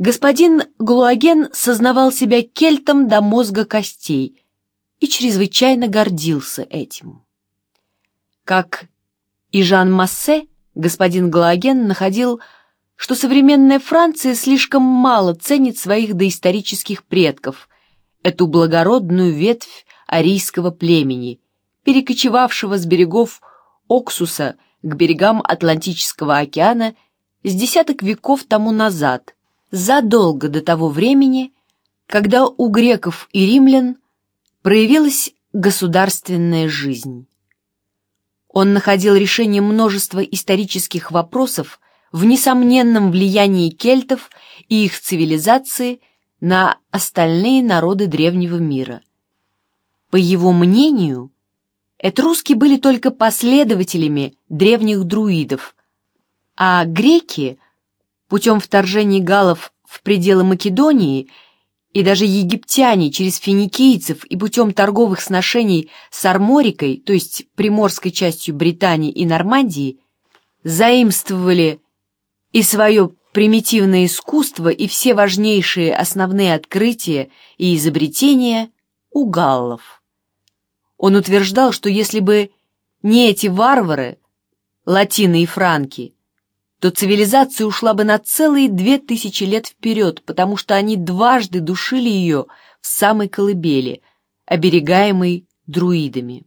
Господин Глуаген сознавал себя кельтом до мозга костей и чрезвычайно гордился этим. Как и Жан Массе, господин Глуаген находил, что современная Франция слишком мало ценит своих доисторических предков, эту благородную ветвь арийского племени, перекочевавшего с берегов Оксуса к берегам Атлантического океана с десяток веков тому назад, задолго до того времени, когда у греков и римлян проявилась государственная жизнь. Он находил решение множества исторических вопросов в несомненном влиянии кельтов и их цивилизации на остальные народы древнего мира. По его мнению, этруски были только последователями древних друидов, а греки, путем вторжения галлов в пределы Македонии, и даже египтяне через финикийцев и путем торговых сношений с Арморикой, то есть приморской частью Британии и Нормандии, заимствовали и свое примитивное искусство, и все важнейшие основные открытия и изобретения у галлов. Он утверждал, что если бы не эти варвары, латины и франки, то цивилизация ушла бы на целые 2000 лет вперед, потому что они дважды душили ее в самой колыбели, оберегаемой друидами.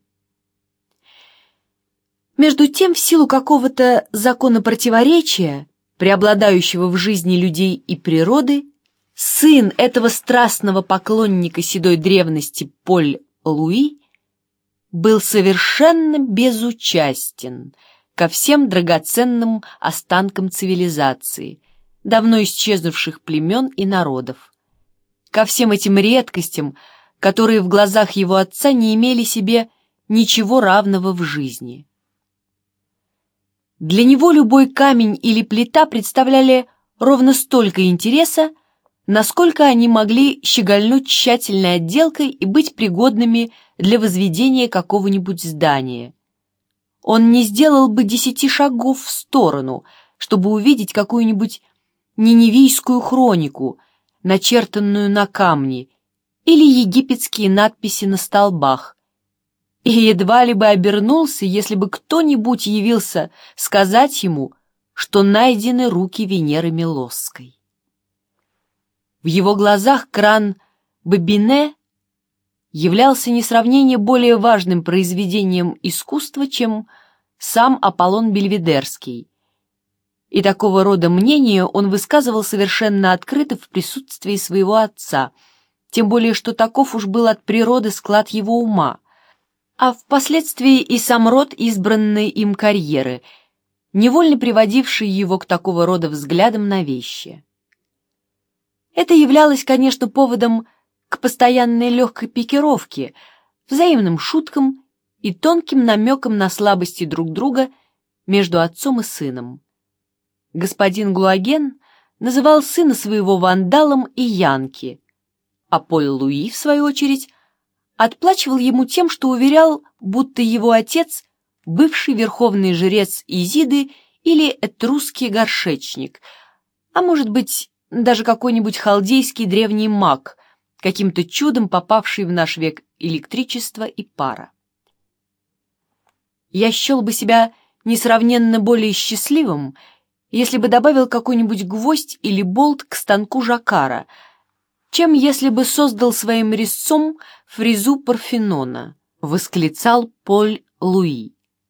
Между тем, в силу какого-то закона противоречия, преобладающего в жизни людей и природы, сын этого страстного поклонника седой древности Поль Луи был совершенно безучастен ко всем драгоценным останкам цивилизации, давно исчезнувших племен и народов, ко всем этим редкостям, которые в глазах его отца не имели себе ничего равного в жизни. Для него любой камень или плита представляли ровно столько интереса, насколько они могли щегольнуть тщательной отделкой и быть пригодными для возведения какого-нибудь здания. Он не сделал бы 10 шагов в сторону, чтобы увидеть какую-нибудь ниневийскую хронику, начертанную на камне, или египетские надписи на столбах, и едва ли бы обернулся, если бы кто-нибудь явился сказать ему, что найдены руки Венеры Милосской. В его глазах кран Бабине являлся несравненно более важным произведением искусства, чем сам Аполлон Бельведерский, и такого рода мнения он высказывал совершенно открыто в присутствии своего отца, тем более что таков уж был от природы склад его ума, а впоследствии и сам род избранной им карьеры, невольно приводивший его к такого рода взглядам на вещи. Это являлось, конечно, поводом к постоянной легкой пикировке, взаимным шуткам и тонким намекам на слабости друг друга между отцом и сыном. Господин Глуаген называл сына своего вандалом и янки, а Поль Луи, в свою очередь, отплачивал ему тем, что уверял, будто его отец — бывший верховный жрец Изиды или этрусский горшечник, а может быть, даже какой-нибудь халдейский древний маг, каким-то чудом попавший в наш век электричества и пара. Я счел бы себя несравненно более счастливым, если бы добавил какой-нибудь гвоздь или болт к станку Жаккара, чем если бы создал своим резцом фрезу Парфенона, восклицал Поль Луи.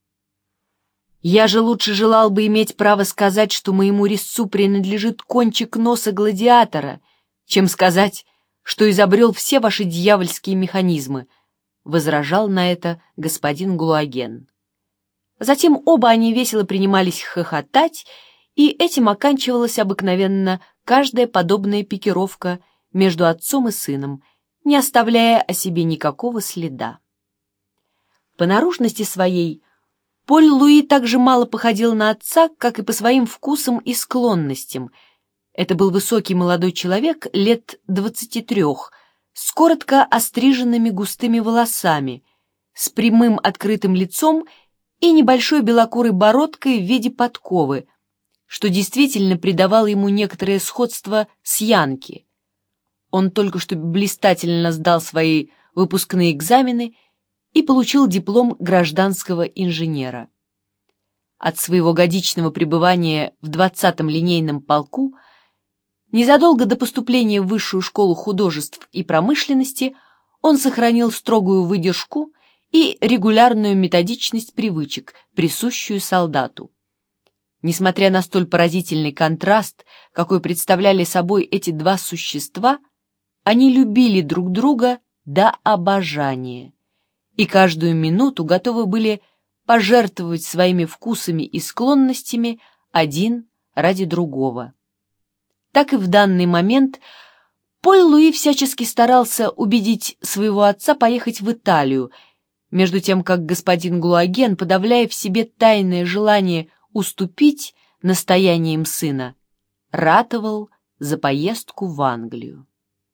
Я же лучше желал бы иметь право сказать, что моему резцу принадлежит кончик носа гладиатора, чем сказать, что изобрел все ваши дьявольские механизмы, возражал на это господин Глуаген. Затем оба они весело принимались хохотать, и этим оканчивалась обыкновенно каждая подобная пикировка между отцом и сыном, не оставляя о себе никакого следа. По наружности своей Поль Луи так же мало походил на отца, как и по своим вкусам и склонностям. Это был высокий молодой человек лет 23, с коротко остриженными густыми волосами, с прямым открытым лицом и небольшой белокурой бородкой в виде подковы, что действительно придавало ему некоторое сходство с Янки. Он только что блистательно сдал свои выпускные экзамены и получил диплом гражданского инженера. От своего годичного пребывания в 20-м линейном полку незадолго до поступления в Высшую школу художеств и промышленности он сохранил строгую выдержку и регулярную методичность привычек, присущую солдату. Несмотря на столь поразительный контраст, какой представляли собой эти два существа, они любили друг друга до обожания и каждую минуту готовы были пожертвовать своими вкусами и склонностями один ради другого. Так и в данный момент Поль Луи всячески старался убедить своего отца поехать в Италию, между тем как господин Глуаген, подавляя в себе тайное желание уступить настояниям сына, ратовал за поездку в Англию.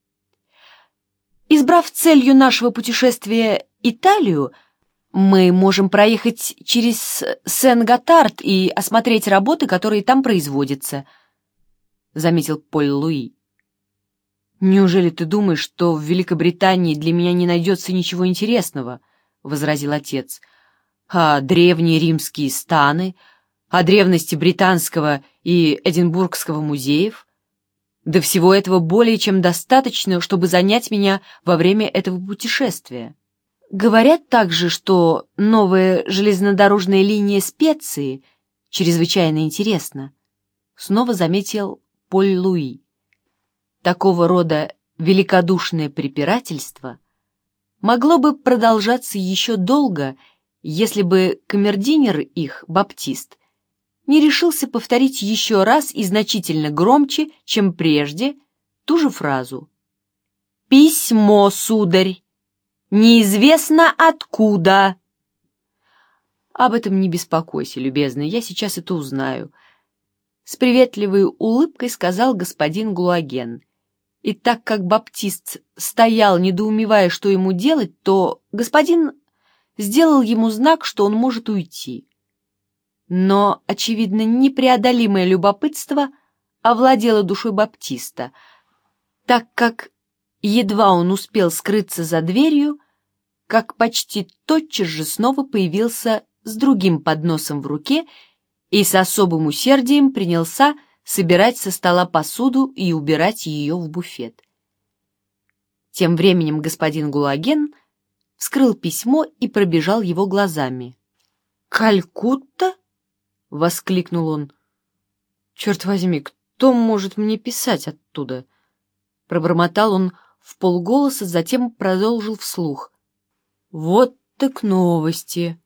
Избрав целью нашего путешествия Италию, мы можем проехать через Сен-Готард и осмотреть работы, которые там производятся, — заметил Поль Луи. «Неужели ты думаешь, что в Великобритании для меня не найдется ничего интересного?» — возразил отец. «А древние римские станы, о древности британского и Эдинбургского музеев? Да всего этого более чем достаточно, чтобы занять меня во время этого путешествия. Говорят также, что новая железнодорожная линия Специи чрезвычайно интересна», — снова заметил Поль Луи. Такого рода великодушное препирательство могло бы продолжаться еще долго, если бы камердинер их, Баптист, не решился повторить еще раз и значительно громче, чем прежде, ту же фразу. «Письмо, сударь! Неизвестно откуда!» «Об этом не беспокойся, любезный, я сейчас это узнаю», — с приветливой улыбкой сказал господин Глуаген. И так как Баптист стоял, недоумевая, что ему делать, то господин сделал ему знак, что он может уйти. Но, очевидно, непреодолимое любопытство овладело душой Баптиста, так как едва он успел скрыться за дверью, как почти тотчас же снова появился с другим подносом в руке и с особым усердием принялся собирать со стола посуду и убирать ее в буфет. Тем временем господин Глуаген вскрыл письмо и пробежал его глазами. «Калькутта?» — воскликнул он. «Черт возьми, кто может мне писать оттуда?» Пробормотал он вполголоса, затем продолжил вслух. «Вот так новости!